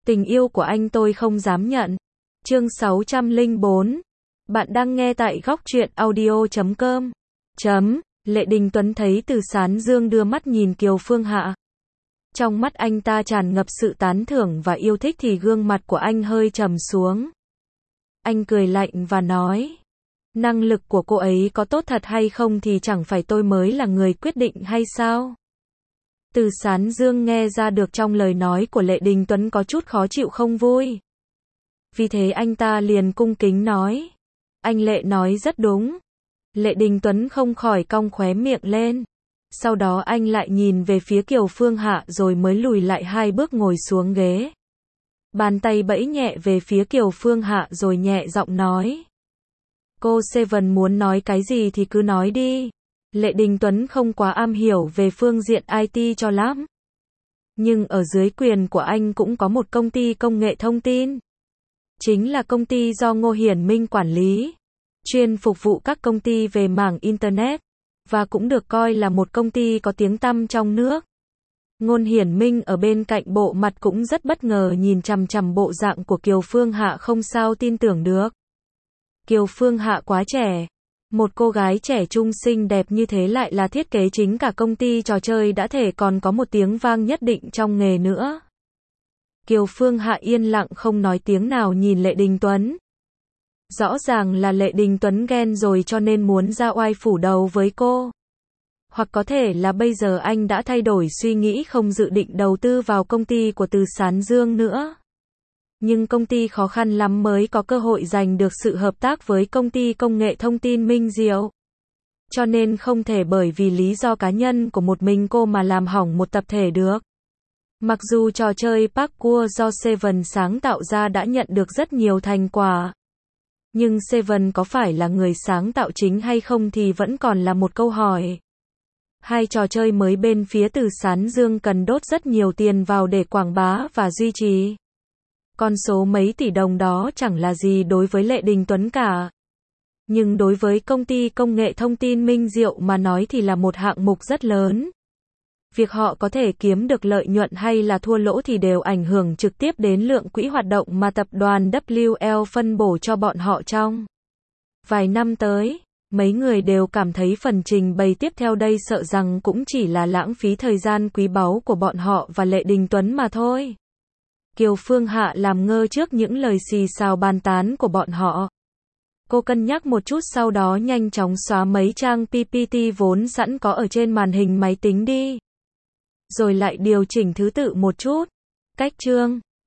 Tình yêu của anh tôi không dám nhận. Chương 604. Bạn đang nghe tại góc truyện audio.com. Lệ Đình Tuấn thấy Từ Sán Dương đưa mắt nhìn Kiều Phương Hạ. Trong mắt anh ta tràn ngập sự tán thưởng và yêu thích thì gương mặt của anh hơi trầm xuống. Anh cười lạnh và nói, năng lực của cô ấy có tốt thật hay không thì chẳng phải tôi mới là người quyết định hay sao? Từ Sán Dương nghe ra được trong lời nói của Lệ Đình Tuấn có chút khó chịu không vui. Vì thế anh ta liền cung kính nói, anh Lệ nói rất đúng. Lệ Đình Tuấn không khỏi cong khóe miệng lên. Sau đó anh lại nhìn về phía Kiều Phương Hạ rồi mới lùi lại 2 bước ngồi xuống ghế. Bàn tay bẫy nhẹ về phía Kiều Phương Hạ rồi nhẹ giọng nói. Cô Seven muốn nói cái gì thì cứ nói đi. Lệ Đình Tuấn không quá am hiểu về phương diện IT cho lắm. Nhưng ở dưới quyền của anh cũng có một công ty công nghệ thông tin. Chính là công ty do Ngô Hiển Minh quản lý. Chuyên phục vụ các công ty về mảng Internet. Và cũng được coi là một công ty có tiếng tăm trong nước. Ngô Hiển Minh ở bên cạnh bộ mặt cũng rất bất ngờ nhìn chằm chằm bộ dạng của Kiều Phương Hạ không sao tin tưởng được. Kiều Phương Hạ quá trẻ. Một cô gái trẻ trung xinh đẹp như thế lại là thiết kế chính cả công ty trò chơi đã thể còn có một tiếng vang nhất định trong nghề nữa. Kiều Phương Hạ yên lặng không nói tiếng nào nhìn Lệ Đình Tuấn. Rõ ràng là Lệ Đình Tuấn ghen rồi cho nên muốn ra oai phủ đầu với cô. Hoặc có thể là bây giờ anh đã thay đổi suy nghĩ không dự định đầu tư vào công ty của Từ Sán Dương nữa. Nhưng công ty khó khăn lắm mới có cơ hội giành được sự hợp tác với công ty công nghệ thông tin Minh Diệu. Cho nên không thể bởi vì lý do cá nhân của một mình cô mà làm hỏng một tập thể được. Mặc dù trò chơi parkour do Seven sáng tạo ra đã nhận được rất nhiều thành quả. Nhưng Seven có phải là người sáng tạo chính hay không thì vẫn còn là một câu hỏi. Hai trò chơi mới bên phía Từ Sán Dương cần đốt rất nhiều tiền vào để quảng bá và duy trì. Con số mấy tỷ đồng đó chẳng là gì đối với Lệ Đình Tuấn cả. Nhưng đối với công ty công nghệ thông tin Minh Diệu mà nói thì là một hạng mục rất lớn. Việc họ có thể kiếm được lợi nhuận hay là thua lỗ thì đều ảnh hưởng trực tiếp đến lượng quỹ hoạt động mà tập đoàn WL phân bổ cho bọn họ trong vài năm tới. Mấy người đều cảm thấy phần trình bày tiếp theo đây sợ rằng cũng chỉ là lãng phí thời gian quý báu của bọn họ và Lệ Đình Tuấn mà thôi. Kiều Phương Hạ làm ngơ trước những lời xì xào bàn tán của bọn họ. Cô cân nhắc một chút sau đó nhanh chóng xóa mấy trang PPT vốn sẵn có ở trên màn hình máy tính đi. Rồi lại điều chỉnh thứ tự một chút. Cách chương